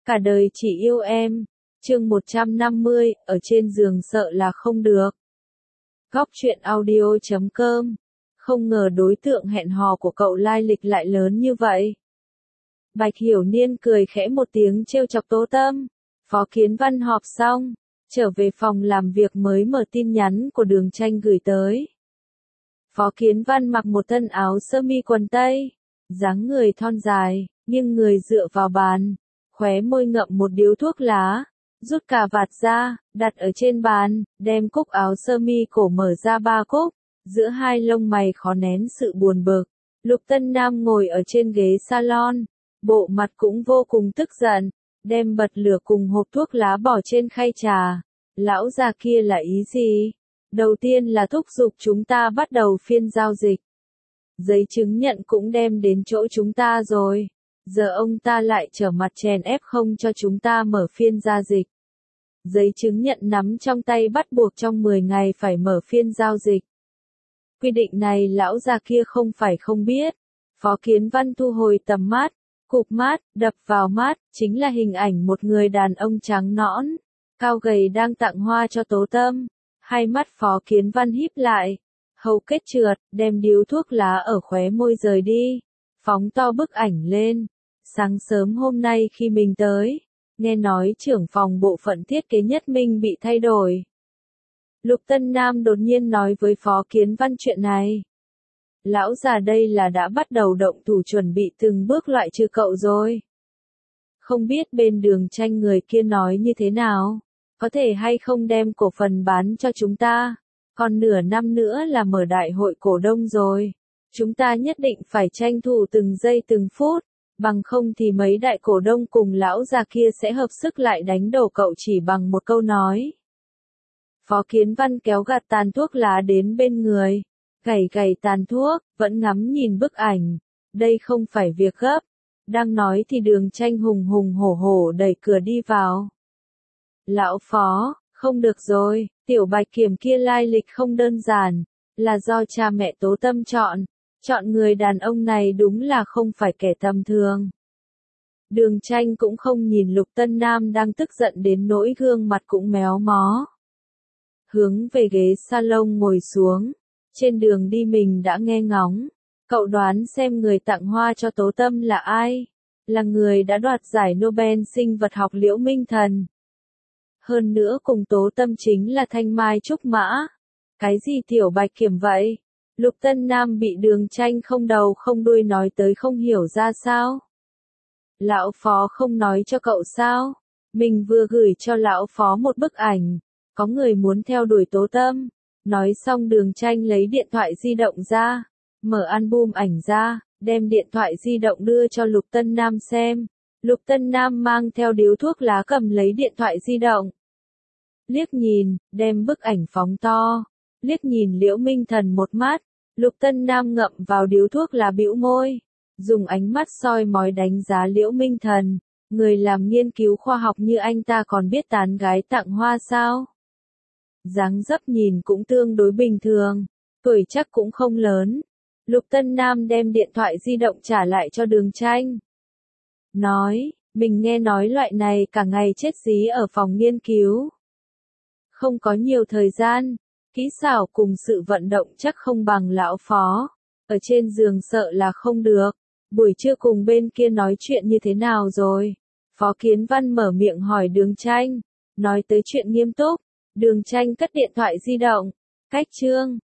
Cả đời chỉ yêu em. Chương 150, ở trên giường sợ là không được. Góc truyện audio.com. Không ngờ đối tượng hẹn hò của cậu lai lịch lại lớn như vậy. Bạch Hiểu Niên cười khẽ một tiếng trêu chọc Tố Tâm. Phó Kiến Văn họp xong, trở về phòng làm việc mới mở tin nhắn của Đường Tranh gửi tới. Phó Kiến Văn mặc một thân áo sơ mi quần tây, dáng người thon dài, nghiêng người dựa vào bàn, khóe môi ngậm một điếu thuốc lá, rút cà vạt ra, đặt ở trên bàn, đem cúc áo sơ mi cổ mở ra 3 cúc, giữa hai lông mày khó nén sự buồn bực. Lục Tân Nam ngồi ở trên ghế salon, bộ mặt cũng vô cùng tức giận, đem bật lửa cùng hộp thuốc lá bỏ trên khay trà. Lão già kia là ý gì? Đầu tiên là thúc giục chúng ta bắt đầu phiên giao dịch. Giấy chứng nhận cũng đem đến chỗ chúng ta rồi. Giờ ông ta lại trở mặt chèn ép không cho chúng ta mở phiên giao dịch. Giấy chứng nhận nắm trong tay bắt buộc trong 10 ngày phải mở phiên giao dịch. Quy định này lão già kia không phải không biết. Phó Kiến Văn thu hồi tầm mắt, cụp mắt, đập vào mắt, chính là hình ảnh một người đàn ông trắng nõn, cao gầy đang tặng hoa cho Tố Tâm. Hai mắt Phó Kiến Văn híp lại, hầu kết trượt, đem điếu thuốc lá ở khóe môi rời đi, phóng to bức ảnh lên. Sáng sớm hôm nay khi mình tới, nghe nói trưởng phòng bộ phận thiết kế Nhất Minh bị thay đổi. Lục Tân Nam đột nhiên nói với Phó Kiến Văn chuyện này. Lão già đây là đã bắt đầu động thủ chuẩn bị từng bước loại trừ cậu rồi. Không biết bên Đường Tranh người kia nói như thế nào, có thể hay không đem cổ phần bán cho chúng ta, còn nửa năm nữa là mở đại hội cổ đông rồi. Chúng ta nhất định phải tranh thủ từng giây từng phút, bằng không thì mấy đại cổ đông cùng lão già kia sẽ hợp sức lại đánh đổ cậu chỉ bằng một câu nói. Phó Kiến Văn kéo gạt tàn thuốc lá đến bên người, gảy gảy tàn thuốc, vẫn ngắm nhìn bức ảnh. Đây không phải việc gấp. Đang nói thì Đường Tranh hùng hùng hổ hổ đẩy cửa đi vào. Lão Phó, không được rồi, tiểu Bạch Kiểm kia lai lịch không đơn giản, là do cha mẹ Tố Tâm chọn. Chọn người đàn ông này đúng là không phải kẻ tầm thường. Đường Tranh cũng không nhìn Lục Tân Nam đang tức giận đến nỗi gương mặt cũng méo mó. Hướng về ghế salon ngồi xuống. Trên đường đi mình đã nghe ngóng. Cậu đoán xem người tặng hoa cho Tố Tâm là ai? Là người đã đoạt giải Nobel sinh vật học Liễu Minh Thần. Hơn nữa cùng Tố Tâm chính là Thanh Mai Trúc Mã. Cái gì tiểu Bạch Kiểm vậy? Lục Tân Nam bị Đường Tranh không đầu không đuôi nói tới không hiểu ra sao. Lão Phó không nói cho cậu sao? Mình vừa gửi cho lão Phó một bức ảnh. Có người muốn theo đuổi Tố Tâm. Nói xong Đường Tranh lấy điện thoại di động ra, mở album ảnh ra, đem điện thoại di động đưa cho Lục Tân Nam xem. Lục Tân Nam mang theo điếu thuốc lá cầm lấy điện thoại di động. Liếc nhìn, đem bức ảnh phóng to. Liếc nhìn Liễu Minh Thần một mắt, Lục Tân Nam ngậm vào điếu thuốc lá bĩu môi, dùng ánh mắt soi mói đánh giá Liễu Minh Thần. Người làm nghiên cứu khoa học như anh ta còn biết tán gái tặng hoa sao? Dáng dấp nhìn cũng tương đối bình thường, tuổi chắc cũng không lớn. Lục Tân Nam đem điện thoại di động trả lại cho Đường Tranh. Nói, mình nghe nói loại này cả ngày chết dí ở phòng nghiên cứu. Không có nhiều thời gian, kỹ xảo cùng sự vận động chắc không bằng lão Phó. Ở trên giường sợ là không được. Buổi trưa cùng bên kia nói chuyện như thế nào rồi? Phó Kiến Văn mở miệng hỏi Đường Tranh. Nói tới chuyện nghiêm túc. Đường Tranh cất điện thoại di động. Cách chương.